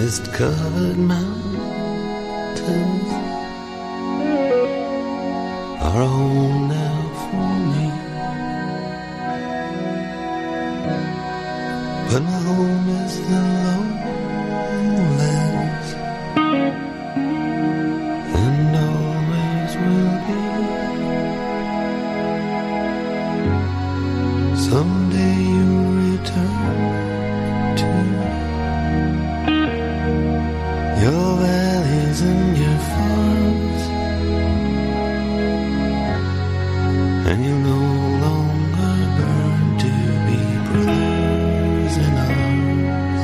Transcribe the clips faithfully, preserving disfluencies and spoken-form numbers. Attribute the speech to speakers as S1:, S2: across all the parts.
S1: mist-covered mountains are a home now for me. But my home is the lowlands, and always will be. Someday you'll return to your valleys and your farms, and you'll no longer burn to be brothers in arms.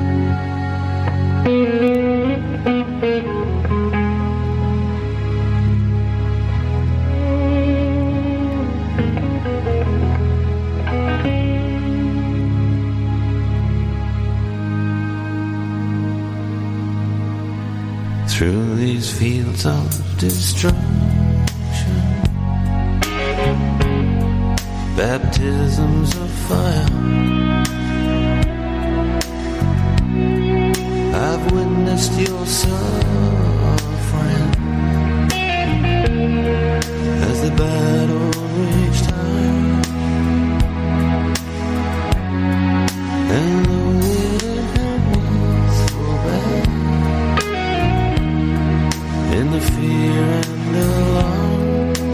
S1: Through these fields of destruction, baptisms of fire, I've witnessed your suffering as the battle raged high, and though it hurt me so bad, in the fear and alarm,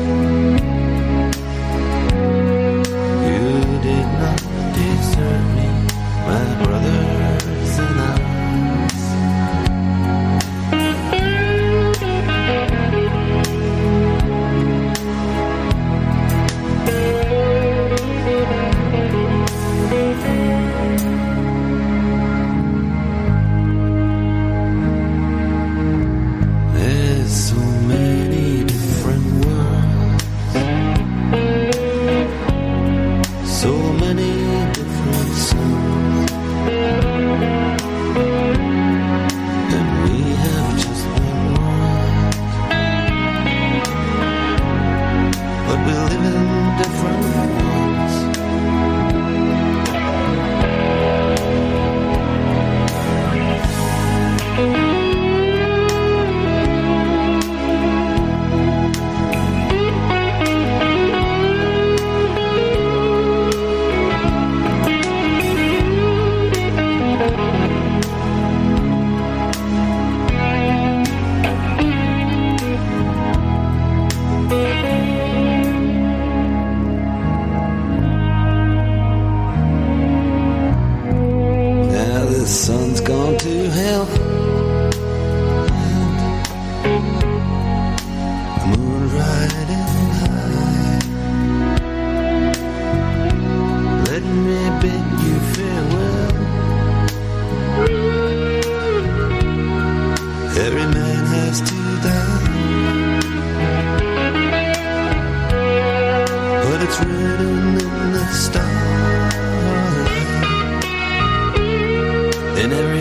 S1: you did not desert me, my brothers in arms. There's so many different worlds, so many different suns, and we have just one world, but we live in different ones. Now the sun's gone to hell, the moon riding high. Let me bid you farewell. Every man has to die, but it's written in the stars. In every